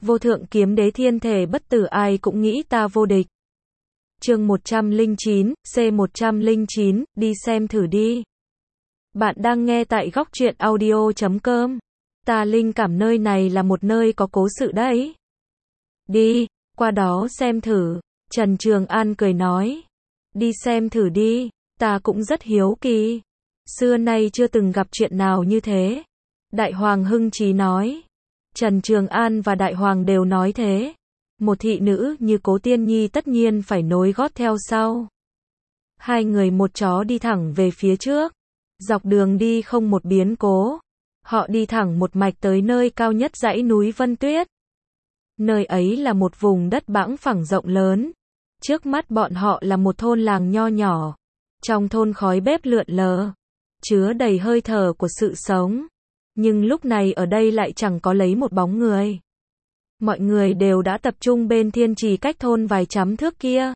Vô thượng kiếm đế thiên thể bất tử ai cũng nghĩ ta vô địch. Chương 109, C109, đi xem thử đi. Bạn đang nghe tại góc truyện audio.com. Ta linh cảm nơi này là một nơi có cố sự đấy. Đi, qua đó xem thử. Trần Trường An cười nói. Đi xem thử đi, ta cũng rất hiếu kỳ. Xưa nay chưa từng gặp chuyện nào như thế. Đại Hoàng hưng trí nói. Trần Trường An và Đại Hoàng đều nói thế. Một thị nữ như Cố Tiên Nhi tất nhiên phải nối gót theo sau. Hai người một chó đi thẳng về phía trước. Dọc đường đi không một biến cố. Họ đi thẳng một mạch tới nơi cao nhất dãy núi Vân Tuyết. Nơi ấy là một vùng đất bãng phẳng rộng lớn. Trước mắt bọn họ là một thôn làng nho nhỏ. Trong thôn khói bếp lượn lờ, chứa đầy hơi thở của sự sống. Nhưng lúc này ở đây lại chẳng có lấy một bóng người. Mọi người đều đã tập trung bên thiên trì cách thôn vài trăm thước kia.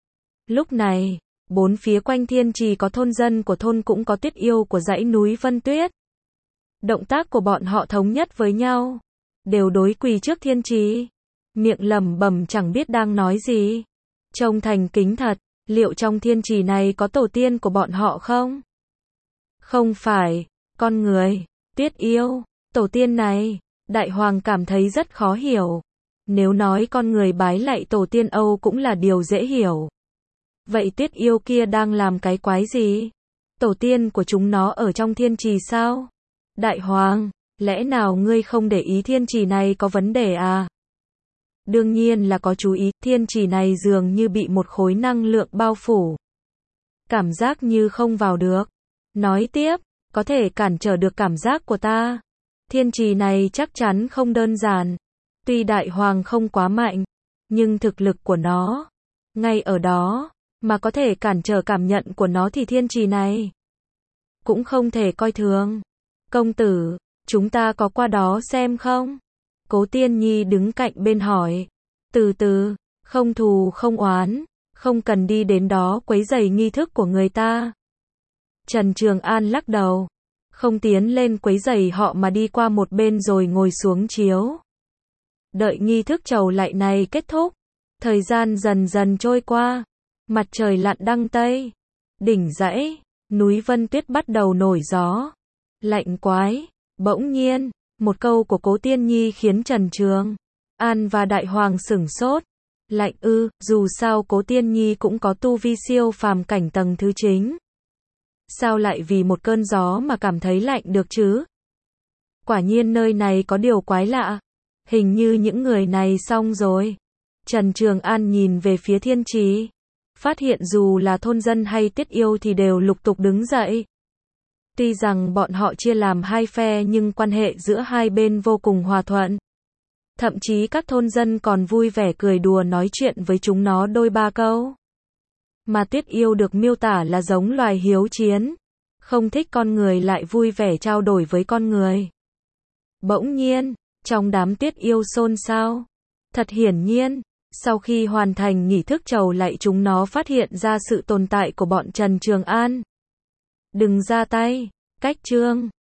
Lúc này, bốn phía quanh thiên trì có thôn dân của thôn cũng có Tuyết Yêu của dãy núi Vân Tuyết. Động tác của bọn họ thống nhất với nhau, đều đối quỳ trước thiên trì, miệng lẩm bẩm chẳng biết đang nói gì. Trông thành kính thật, liệu trong thiên trì này có tổ tiên của bọn họ không? Không phải, con người, Tuyết Yêu, tổ tiên này, Đại Hoàng cảm thấy rất khó hiểu. Nếu nói con người bái lạy tổ tiên Âu cũng là điều dễ hiểu. Vậy Tuyết Yêu kia đang làm cái quái gì? Tổ tiên của chúng nó ở trong thiên trì sao? Đại Hoàng, lẽ nào ngươi không để ý thiên trì này có vấn đề à? Đương nhiên là có chú ý, thiên trì này dường như bị một khối năng lượng bao phủ. Cảm giác như không vào được. Nói tiếp, có thể cản trở được cảm giác của ta. Thiên trì này chắc chắn không đơn giản. Tuy Đại Hoàng không quá mạnh, nhưng thực lực của nó, ngay ở đó, mà có thể cản trở cảm nhận của nó thì thiên trì này cũng không thể coi thường. Công tử, chúng ta có qua đó xem không? Cố Tiên Nhi đứng cạnh bên hỏi. Từ từ, không thù không oán, không cần đi đến đó quấy rầy nghi thức của người ta. Trần Trường An lắc đầu. Không tiến lên quấy rầy họ mà đi qua một bên rồi ngồi xuống chiếu. Đợi nghi thức chầu lạy này kết thúc. Thời gian dần dần trôi qua. Mặt trời lặn đăng tây. Đỉnh dãy, núi Vân Tuyết bắt đầu nổi gió. Lạnh quái. Bỗng nhiên, một câu của Cố Tiên Nhi khiến Trần Trường An và Đại Hoàng sửng sốt. Lạnh ư, dù sao Cố Tiên Nhi cũng có tu vi siêu phàm cảnh tầng thứ 9. Sao lại vì một cơn gió mà cảm thấy lạnh được chứ? Quả nhiên nơi này có điều quái lạ. Hình như những người này xong rồi. Trần Trường An nhìn về phía thiên trì. Phát hiện dù là thôn dân hay Tuyết Yêu thì đều lục tục đứng dậy. Tuy rằng bọn họ chia làm hai phe nhưng quan hệ giữa hai bên vô cùng hòa thuận. Thậm chí các thôn dân còn vui vẻ cười đùa nói chuyện với chúng nó đôi ba câu. Mà Tuyết Yêu được miêu tả là giống loài hiếu chiến. Không thích con người lại vui vẻ trao đổi với con người. Bỗng nhiên, trong đám Tuyết Yêu xôn xao. Thật hiển nhiên, sau khi hoàn thành nghi thức chầu lạy chúng nó phát hiện ra sự tồn tại của bọn Trần Trường An. Đừng ra tay, cách trương.